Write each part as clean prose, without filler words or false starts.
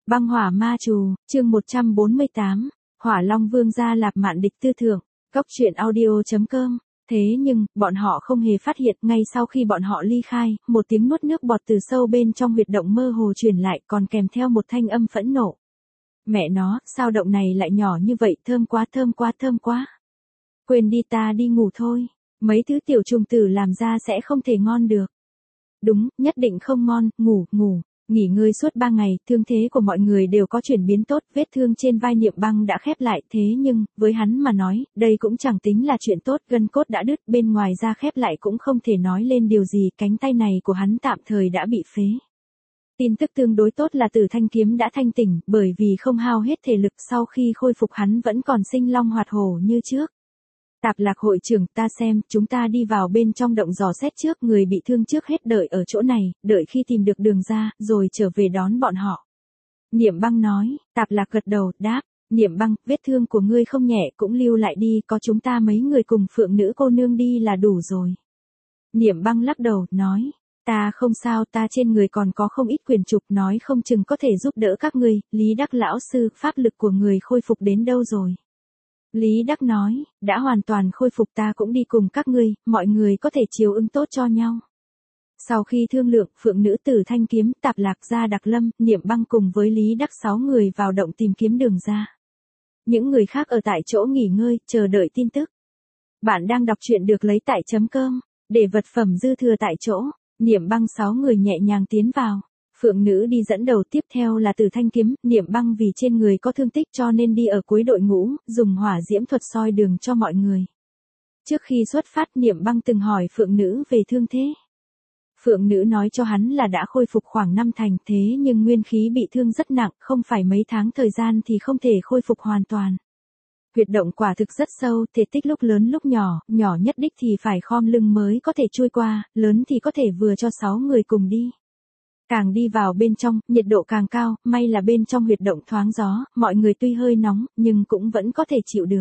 Băng hỏa ma trù, chương 148, Hỏa Long Vương gia Lạp Mạn Địch tư thượng, Cốc truyện audio.com. Thế nhưng, bọn họ không hề phát hiện, ngay sau khi bọn họ ly khai, một tiếng nuốt nước bọt từ sâu bên trong huyệt động mơ hồ truyền lại, còn kèm theo một thanh âm phẫn nộ. Mẹ nó, sao động này lại nhỏ như vậy, thơm quá thơm quá thơm quá. Quên đi, ta đi ngủ thôi, mấy thứ tiểu trùng tử làm ra sẽ không thể ngon được. Đúng, nhất định không ngon, ngủ. Nghỉ ngơi suốt 3 ngày, thương thế của mọi người đều có chuyển biến tốt, vết thương trên vai Niệm Băng đã khép lại, thế nhưng, với hắn mà nói, đây cũng chẳng tính là chuyện tốt, gân cốt đã đứt, bên ngoài da khép lại cũng không thể nói lên điều gì, cánh tay này của hắn tạm thời đã bị phế. Tin tức tương đối tốt là Tử Thanh Kiếm đã thanh tỉnh, bởi vì không hao hết thể lực, sau khi khôi phục hắn vẫn còn sinh long hoạt hổ như trước. Tạp Lạc hội trưởng, ta xem, chúng ta đi vào bên trong động dò xét trước, người bị thương trước hết đợi ở chỗ này, đợi khi tìm được đường ra, rồi trở về đón bọn họ. Niệm Băng nói. Tạp Lạc gật đầu, đáp, Niệm Băng, vết thương của ngươi không nhẹ, cũng lưu lại đi, có chúng ta mấy người cùng Phượng nữ cô nương đi là đủ rồi. Niệm Băng lắc đầu, nói, ta không sao, ta trên người còn có không ít quyền trục, nói không chừng có thể giúp đỡ các ngươi. Lý Đắc lão sư, pháp lực của người khôi phục đến đâu rồi? Lý Đắc nói, đã hoàn toàn khôi phục, ta cũng đi cùng các ngươi, mọi người có thể chiếu ứng tốt cho nhau. Sau khi thương lượng, Phượng nữ Tử Thanh Kiếm, Tạp Lạc gia Đặc Lâm, Niệm Băng cùng với Lý Đắc 6 người vào động tìm kiếm đường ra. Những người khác ở tại chỗ nghỉ ngơi, chờ đợi tin tức. Bạn đang đọc truyện được lấy tại .com, để vật phẩm dư thừa tại chỗ. Niệm Băng 6 người nhẹ nhàng tiến vào. Phượng nữ đi dẫn đầu, tiếp theo là Tử Thanh Kiếm. Niệm Băng vì trên người có thương tích cho nên đi ở cuối đội ngũ, dùng hỏa diễm thuật soi đường cho mọi người. Trước khi xuất phát, Niệm Băng từng hỏi Phượng nữ về thương thế. Phượng nữ nói cho hắn là đã khôi phục khoảng 5 thành, thế nhưng nguyên khí bị thương rất nặng, không phải mấy tháng thời gian thì không thể khôi phục hoàn toàn. Huyệt động quả thực rất sâu, thể tích lúc lớn lúc nhỏ, nhỏ nhất đích thì phải khom lưng mới có thể chui qua, lớn thì có thể vừa cho 6 người cùng đi. Càng đi vào bên trong, nhiệt độ càng cao, may là bên trong huyệt động thoáng gió, mọi người tuy hơi nóng, nhưng cũng vẫn có thể chịu được.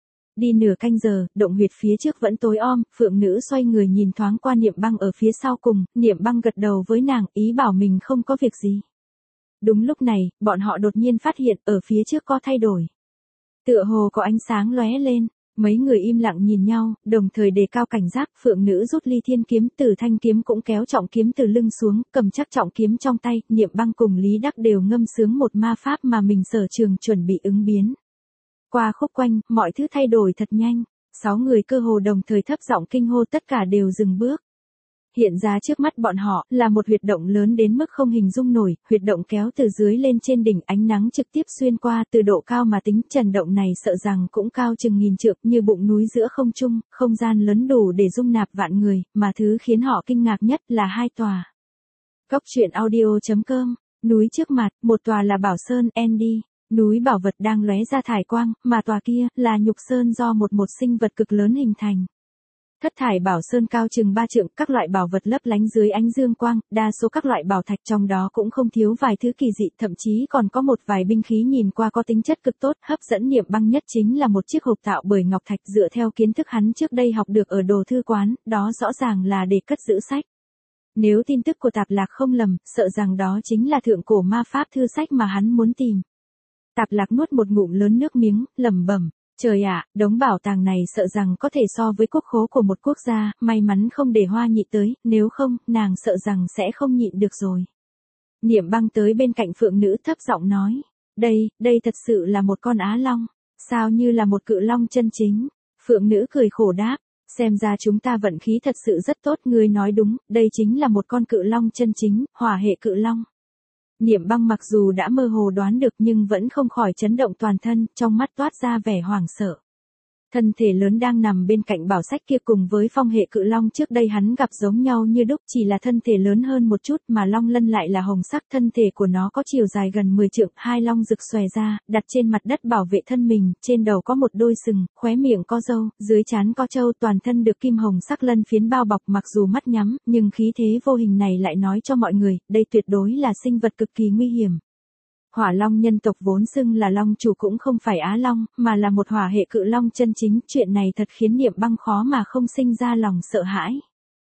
Đi nửa canh giờ, động huyệt phía trước vẫn tối om, Phượng nữ xoay người nhìn thoáng qua Niệm Băng ở phía sau cùng, Niệm Băng gật đầu với nàng, ý bảo mình không có việc gì. Đúng lúc này, bọn họ đột nhiên phát hiện, ở phía trước có thay đổi. Tựa hồ có ánh sáng lóe lên. Mấy người im lặng nhìn nhau, đồng thời đề cao cảnh giác. Phượng nữ rút Ly Thiên Kiếm, Tử Thanh Kiếm cũng kéo trọng kiếm từ lưng xuống, cầm chắc trọng kiếm trong tay. Niệm Băng cùng Lý Đắc đều ngâm sướng một ma pháp mà mình sở trường chuẩn bị ứng biến. Qua khúc quanh, mọi thứ thay đổi thật nhanh. 6 người cơ hồ đồng thời thấp giọng kinh hô, tất cả đều dừng bước. Hiện ra trước mắt bọn họ là một huyệt động lớn đến mức không hình dung nổi, huyệt động kéo từ dưới lên trên đỉnh, ánh nắng trực tiếp xuyên qua, từ độ cao mà tính, trần động này sợ rằng cũng cao chừng 1000 trượng, như bụng núi giữa không trung, không gian lớn đủ để dung nạp vạn người, mà thứ khiến họ kinh ngạc nhất là 2 tòa. Cốc truyện audio.com, núi trước mặt, một tòa là Bảo Sơn Andy, núi bảo vật đang lóe ra thải quang, mà tòa kia là Nhục Sơn do một sinh vật cực lớn hình thành. Thất thải bảo sơn cao chừng 3 trượng, các loại bảo vật lấp lánh dưới ánh dương quang, đa số các loại bảo thạch trong đó cũng không thiếu vài thứ kỳ dị, thậm chí còn có một vài binh khí nhìn qua có tính chất cực tốt, hấp dẫn Niệm Băng nhất chính là một chiếc hộp tạo bởi ngọc thạch, dựa theo kiến thức hắn trước đây học được ở đồ thư quán, đó rõ ràng là để cất giữ sách. Nếu tin tức của Tạp Lạc không lầm, sợ rằng đó chính là thượng cổ ma pháp thư sách mà hắn muốn tìm. Tạp Lạc nuốt một ngụm lớn nước miếng, lẩm bẩm. Trời ạ, đống bảo tàng này sợ rằng có thể so với quốc khố của một quốc gia, may mắn không để Hoa Nhị tới, nếu không, nàng sợ rằng sẽ không nhịn được rồi. Niệm Băng tới bên cạnh Phượng nữ thấp giọng nói, đây thật sự là một con á long, sao như là một cự long chân chính. Phượng nữ cười khổ đáp, xem ra chúng ta vận khí thật sự rất tốt, ngươi nói đúng, đây chính là một con cự long chân chính, hỏa hệ cự long. Niệm Băng mặc dù đã mơ hồ đoán được nhưng vẫn không khỏi chấn động toàn thân, trong mắt toát ra vẻ hoảng sợ. Thân thể lớn đang nằm bên cạnh bảo sách kia cùng với phong hệ cự long trước đây hắn gặp giống nhau như đúc, chỉ là thân thể lớn hơn một chút mà long lân lại là hồng sắc, thân thể của nó có chiều dài gần 10 trượng, 2 long rực xòe ra, đặt trên mặt đất bảo vệ thân mình, trên đầu có một đôi sừng, khóe miệng có râu, dưới trán có trâu, toàn thân được kim hồng sắc lân phiến bao bọc, mặc dù mắt nhắm, nhưng khí thế vô hình này lại nói cho mọi người, đây tuyệt đối là sinh vật cực kỳ nguy hiểm. Hỏa long nhân tộc vốn xưng là long chủ cũng không phải á long, mà là một hỏa hệ cự long chân chính, chuyện này thật khiến Niệm Băng khó mà không sinh ra lòng sợ hãi.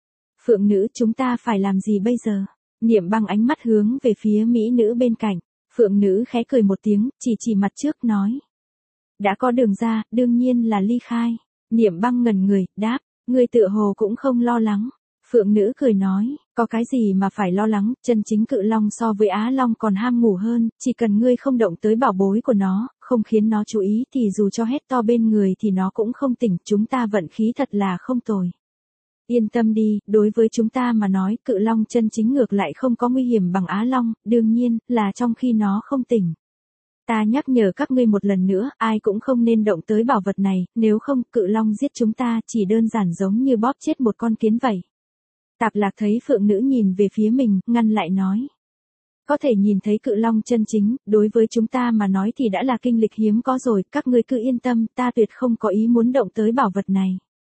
Phượng nữ, chúng ta phải làm gì bây giờ? Niệm Băng ánh mắt hướng về phía mỹ nữ bên cạnh. Phượng nữ khẽ cười một tiếng, chỉ chỉ mặt trước nói. Đã có đường ra, đương nhiên là ly khai. Niệm Băng ngẩn người, đáp, ngươi tựa hồ cũng không lo lắng. Phượng nữ cười nói, có cái gì mà phải lo lắng, chân chính cự long so với Á Long còn ham ngủ hơn, chỉ cần ngươi không động tới bảo bối của nó, không khiến nó chú ý thì dù cho hét to bên người thì nó cũng không tỉnh, chúng ta vận khí thật là không tồi. Yên tâm đi, đối với chúng ta mà nói, cự long chân chính ngược lại không có nguy hiểm bằng Á Long, đương nhiên, là trong khi nó không tỉnh. Ta nhắc nhở các ngươi một lần nữa, ai cũng không nên động tới bảo vật này, nếu không, cự long giết chúng ta chỉ đơn giản giống như bóp chết một con kiến vậy. Tạp Lạc thấy Phượng nữ nhìn về phía mình, ngăn lại nói. Có thể nhìn thấy cự long chân chính, đối với chúng ta mà nói thì đã là kinh lịch hiếm có rồi, các ngươi cứ yên tâm, ta tuyệt không có ý muốn động tới bảo vật này.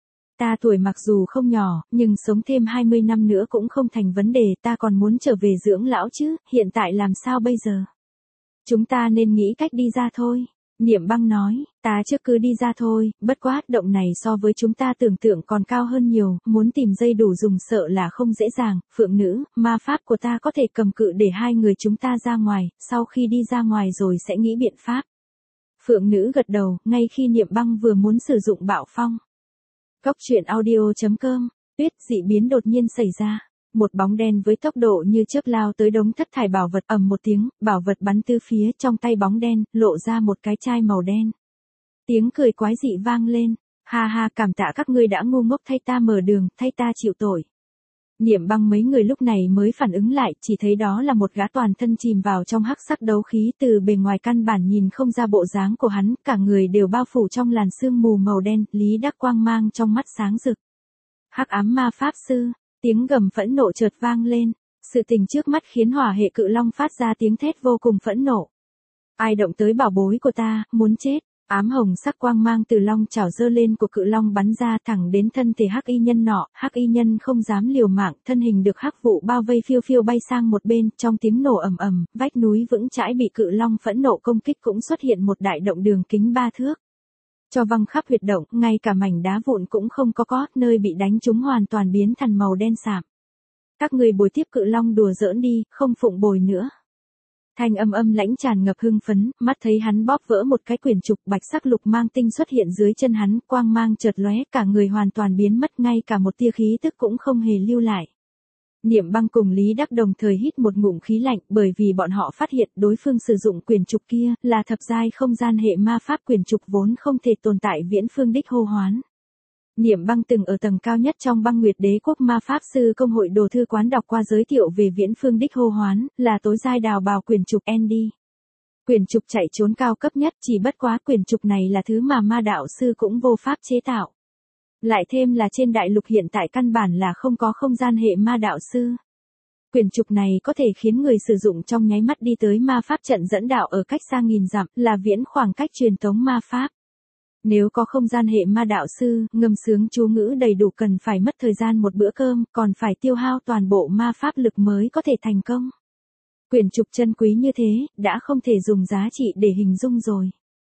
Ta tuổi mặc dù không nhỏ, nhưng sống thêm 20 năm nữa cũng không thành vấn đề, ta còn muốn trở về dưỡng lão chứ, hiện tại làm sao bây giờ? Chúng ta nên nghĩ cách đi ra thôi. Niệm Băng nói, ta trước cứ đi ra thôi, bất quá động này so với chúng ta tưởng tượng còn cao hơn nhiều, muốn tìm dây đủ dùng sợ là không dễ dàng. Phượng nữ, ma pháp của ta có thể cầm cự để hai người chúng ta ra ngoài, sau khi đi ra ngoài rồi sẽ nghĩ biện pháp. Phượng nữ gật đầu, ngay khi Niệm Băng vừa muốn sử dụng bạo phong. Cốc truyện audio.com, tuyết dị biến đột nhiên xảy ra. Một bóng đen với tốc độ như chớp lao tới đống thất thải bảo vật, ầm một tiếng, bảo vật bắn tứ phía, trong tay bóng đen, lộ ra một cái chai màu đen. Tiếng cười quái dị vang lên, ha ha, cảm tạ các ngươi đã ngu ngốc thay ta mở đường, thay ta chịu tội. Niệm Băng mấy người lúc này mới phản ứng lại, chỉ thấy đó là một gã toàn thân chìm vào trong hắc sắc đấu khí, từ bề ngoài căn bản nhìn không ra bộ dáng của hắn, cả người đều bao phủ trong làn sương mù màu đen, Lý Đắc quang mang trong mắt sáng rực. Hắc ám ma pháp sư. Tiếng gầm phẫn nộ chợt vang lên, sự tình trước mắt khiến hỏa hệ cự long phát ra tiếng thét vô cùng phẫn nộ. Ai động tới bảo bối của ta, muốn chết. Ám hồng sắc quang mang từ long chảo giơ lên của cự long bắn ra thẳng đến thân thể hắc y nhân nọ, hắc y nhân không dám liều mạng, thân hình được hắc vụ bao vây phiêu phiêu bay sang một bên, trong tiếng nổ ầm ầm, vách núi vững chãi bị cự long phẫn nộ công kích cũng xuất hiện một đại động đường kính 3 thước. Cho văng khắp huyệt động, ngay cả mảnh đá vụn cũng không có, nơi bị đánh trúng hoàn toàn biến thành màu đen sạm. Các người bồi tiếp cự long đùa giỡn đi, không phụng bồi nữa. Thanh âm lãnh tràn ngập hưng phấn, mắt thấy hắn bóp vỡ một cái quyển trục, bạch sắc lục mang tinh xuất hiện dưới chân hắn, quang mang chợt lóe, cả người hoàn toàn biến mất, ngay cả một tia khí tức cũng không hề lưu lại. Niệm Băng cùng Lý Đắc đồng thời hít một ngụm khí lạnh, bởi vì bọn họ phát hiện đối phương sử dụng quyển trục kia là thập giai không gian hệ ma pháp, quyển trục vốn không thể tồn tại viễn phương đích hô hoán. Niệm Băng từng ở tầng cao nhất trong Băng Nguyệt Đế quốc ma pháp sư công hội đồ thư quán đọc qua giới thiệu về viễn phương đích hô hoán, là tối giai đào bào quyển trục Andy. Quyển trục chạy trốn cao cấp nhất, chỉ bất quá quyển trục này là thứ mà ma đạo sư cũng vô pháp chế tạo. Lại thêm là trên đại lục hiện tại căn bản là không có không gian hệ ma đạo sư. Quyển trục này có thể khiến người sử dụng trong nháy mắt đi tới ma pháp trận dẫn đạo ở cách xa nghìn dặm, là viễn khoảng cách truyền tống ma pháp. Nếu có không gian hệ ma đạo sư, ngâm sướng chú ngữ đầy đủ cần phải mất thời gian một bữa cơm, còn phải tiêu hao toàn bộ ma pháp lực mới có thể thành công. Quyển trục chân quý như thế, đã không thể dùng giá trị để hình dung rồi.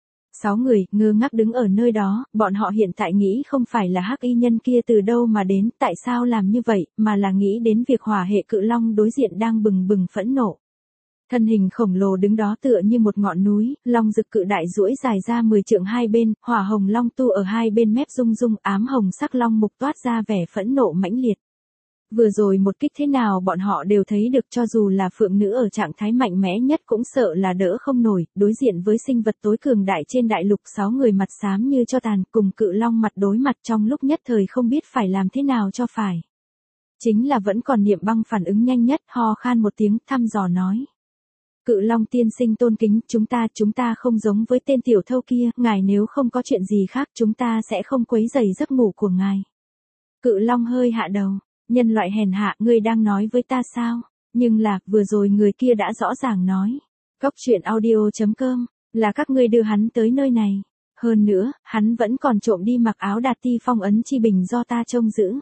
6 người, ngơ ngác đứng ở nơi đó, bọn họ hiện tại nghĩ không phải là hắc y nhân kia từ đâu mà đến, tại sao làm như vậy, mà là nghĩ đến việc hỏa hệ cự long đối diện đang bừng bừng phẫn nộ. Thân hình khổng lồ đứng đó tựa như một ngọn núi, long rực cự đại duỗi dài ra 10 trượng hai bên, hỏa hồng long tu ở hai bên mép rung rung, ám hồng sắc long mục toát ra vẻ phẫn nộ mãnh liệt. Vừa rồi một kích thế nào bọn họ đều thấy được, cho dù là phượng nữ ở trạng thái mạnh mẽ nhất cũng sợ là đỡ không nổi, đối diện với sinh vật tối cường đại trên đại lục, 6 người mặt xám như cho tàn, cùng cự long mặt đối mặt, trong lúc nhất thời không biết phải làm thế nào cho phải. Chính là vẫn còn Niệm Băng phản ứng nhanh nhất, ho khan một tiếng, thăm dò nói. Cự long tiên sinh tôn kính, chúng ta không giống với tên tiểu thâu kia, ngài nếu không có chuyện gì khác chúng ta sẽ không quấy rầy giấc ngủ của ngài. Cự long hơi hạ đầu. Nhân loại hèn hạ, ngươi đang nói với ta sao? Nhưng là, vừa rồi người kia đã rõ ràng nói. Cốc truyện audio.com, là các ngươi đưa hắn tới nơi này. Hơn nữa, hắn vẫn còn trộm đi mặc áo Đạt Ti phong ấn chi bình do ta trông giữ.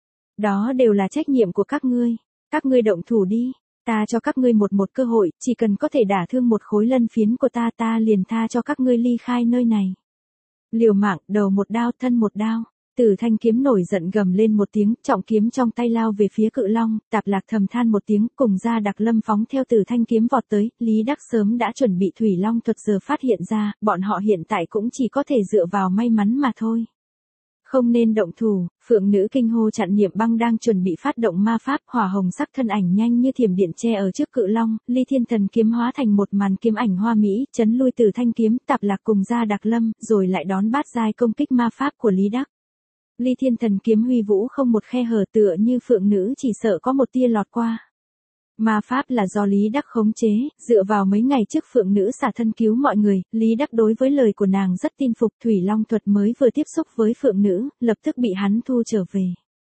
Đó đều là trách nhiệm của các ngươi. Các ngươi động thủ đi. Ta cho các ngươi một cơ hội, chỉ cần có thể đả thương một khối lân phiến của ta liền tha cho các ngươi ly khai nơi này. Liều mạng, đầu một đao, thân một đao. Tử Thanh Kiếm nổi giận gầm lên một tiếng, trọng kiếm trong tay lao về phía Cự Long, Tạp Lạc thầm than một tiếng, cùng Gia Đặc Lâm phóng theo Tử Thanh Kiếm vọt tới, Lý Đắc sớm đã chuẩn bị Thủy Long thuật giờ phát hiện ra, bọn họ hiện tại cũng chỉ có thể dựa vào may mắn mà thôi. Không nên động thủ, Phượng Nữ kinh hô chặn Niệm Băng đang chuẩn bị phát động ma pháp, hỏa hồng sắc thân ảnh nhanh như thiểm điện che ở trước Cự Long, Ly Thiên Thần Kiếm hóa thành một màn kiếm ảnh hoa mỹ, chấn lui Tử Thanh Kiếm, Tạp Lạc cùng Gia Đặc Lâm, rồi lại đón bát giai công kích ma pháp của Lý Đắc. Ly Thiên Thần Kiếm huy vũ không một khe hở, tựa như Phượng Nữ chỉ sợ có một tia lọt qua. Ma pháp là do Lý Đắc khống chế, dựa vào mấy ngày trước Phượng Nữ xả thân cứu mọi người, Lý Đắc đối với lời của nàng rất tin phục, Thủy Long thuật mới vừa tiếp xúc với Phượng Nữ, lập tức bị hắn thu trở về.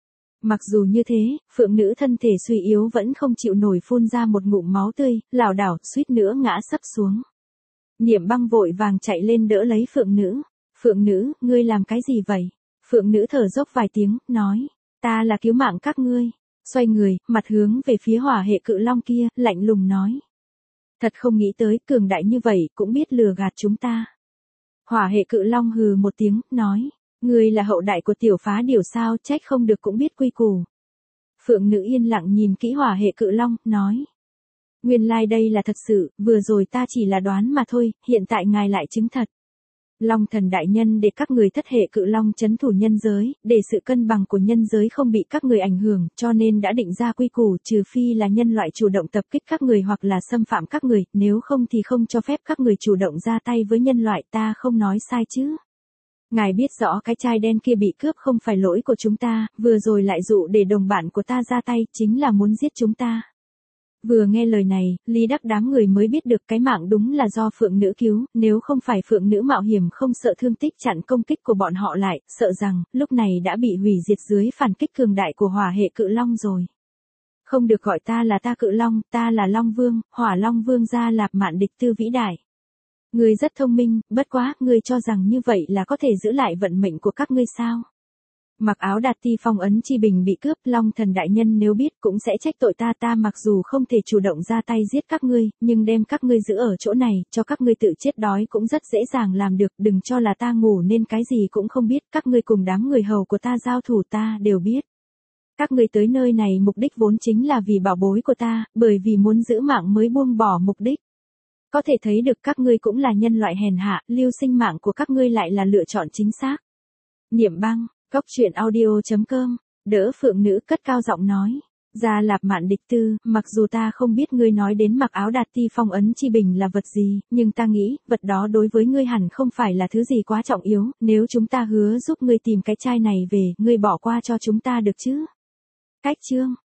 Mặc dù như thế, Phượng Nữ thân thể suy yếu vẫn không chịu nổi, phun ra một ngụm máu tươi, lảo đảo, suýt nữa ngã sấp xuống. Niệm Băng vội vàng chạy lên đỡ lấy Phượng Nữ. Phượng Nữ, ngươi làm cái gì vậy? Phượng Nữ thở dốc vài tiếng, nói, ta là cứu mạng các ngươi. Xoay người, mặt hướng về phía hỏa hệ Cự Long kia, lạnh lùng nói. Thật không nghĩ tới, cường đại như vậy, cũng biết lừa gạt chúng ta. Hỏa hệ Cự Long hừ một tiếng, nói, ngươi là hậu đại của tiểu phá điều sao, trách không được cũng biết quy củ. Phượng Nữ yên lặng nhìn kỹ hỏa hệ Cự Long, nói. Nguyên lai đây là thật sự, vừa rồi ta chỉ là đoán mà thôi, hiện tại ngài lại chứng thật. Long Thần đại nhân để các người thất hệ Cự Long trấn thủ nhân giới, để sự cân bằng của nhân giới không bị các người ảnh hưởng, cho nên đã định ra quy củ, trừ phi là nhân loại chủ động tập kích các người hoặc là xâm phạm các người, nếu không thì không cho phép các người chủ động ra tay với nhân loại, ta không nói sai chứ. Ngài biết rõ cái chai đen kia bị cướp không phải lỗi của chúng ta, vừa rồi lại dụ để đồng bạn của ta ra tay, chính là muốn giết chúng ta. Vừa nghe lời này, Lý Đắc đám người mới biết được cái mạng đúng là do Phượng Nữ cứu, nếu không phải Phượng Nữ mạo hiểm không sợ thương tích chặn công kích của bọn họ lại, sợ rằng, lúc này đã bị hủy diệt dưới phản kích cường đại của hỏa hệ Cự Long rồi. Không được gọi ta là ta Cự Long, ta là Long Vương, Hỏa Long Vương Gia Lạp Mạn Địch Tư vĩ đại. Ngươi rất thông minh, bất quá, ngươi cho rằng như vậy là có thể giữ lại vận mệnh của các ngươi sao? Mặc Áo Đạt Ti phong ấn chi bình bị cướp, Long Thần đại nhân nếu biết cũng sẽ trách tội ta mặc dù không thể chủ động ra tay giết các ngươi, nhưng đem các ngươi giữ ở chỗ này, cho các ngươi tự chết đói cũng rất dễ dàng làm được, đừng cho là ta ngủ nên cái gì cũng không biết, các ngươi cùng đám người hầu của ta giao thủ ta đều biết. Các ngươi tới nơi này mục đích vốn chính là vì bảo bối của ta, bởi vì muốn giữ mạng mới buông bỏ mục đích. Có thể thấy được các ngươi cũng là nhân loại hèn hạ, lưu sinh mạng của các ngươi lại là lựa chọn chính xác. Niệm Băng, Cốc truyện audio.com, đỡ Phượng Nữ cất cao giọng nói. Gia Lạp Mạn Địch Tư, mặc dù ta không biết ngươi nói đến Mặc Áo Đạt Ti phong ấn chi bình là vật gì, nhưng ta nghĩ, vật đó đối với ngươi hẳn không phải là thứ gì quá trọng yếu, nếu chúng ta hứa giúp ngươi tìm cái chai này về, ngươi bỏ qua cho chúng ta được chứ? Cách chương.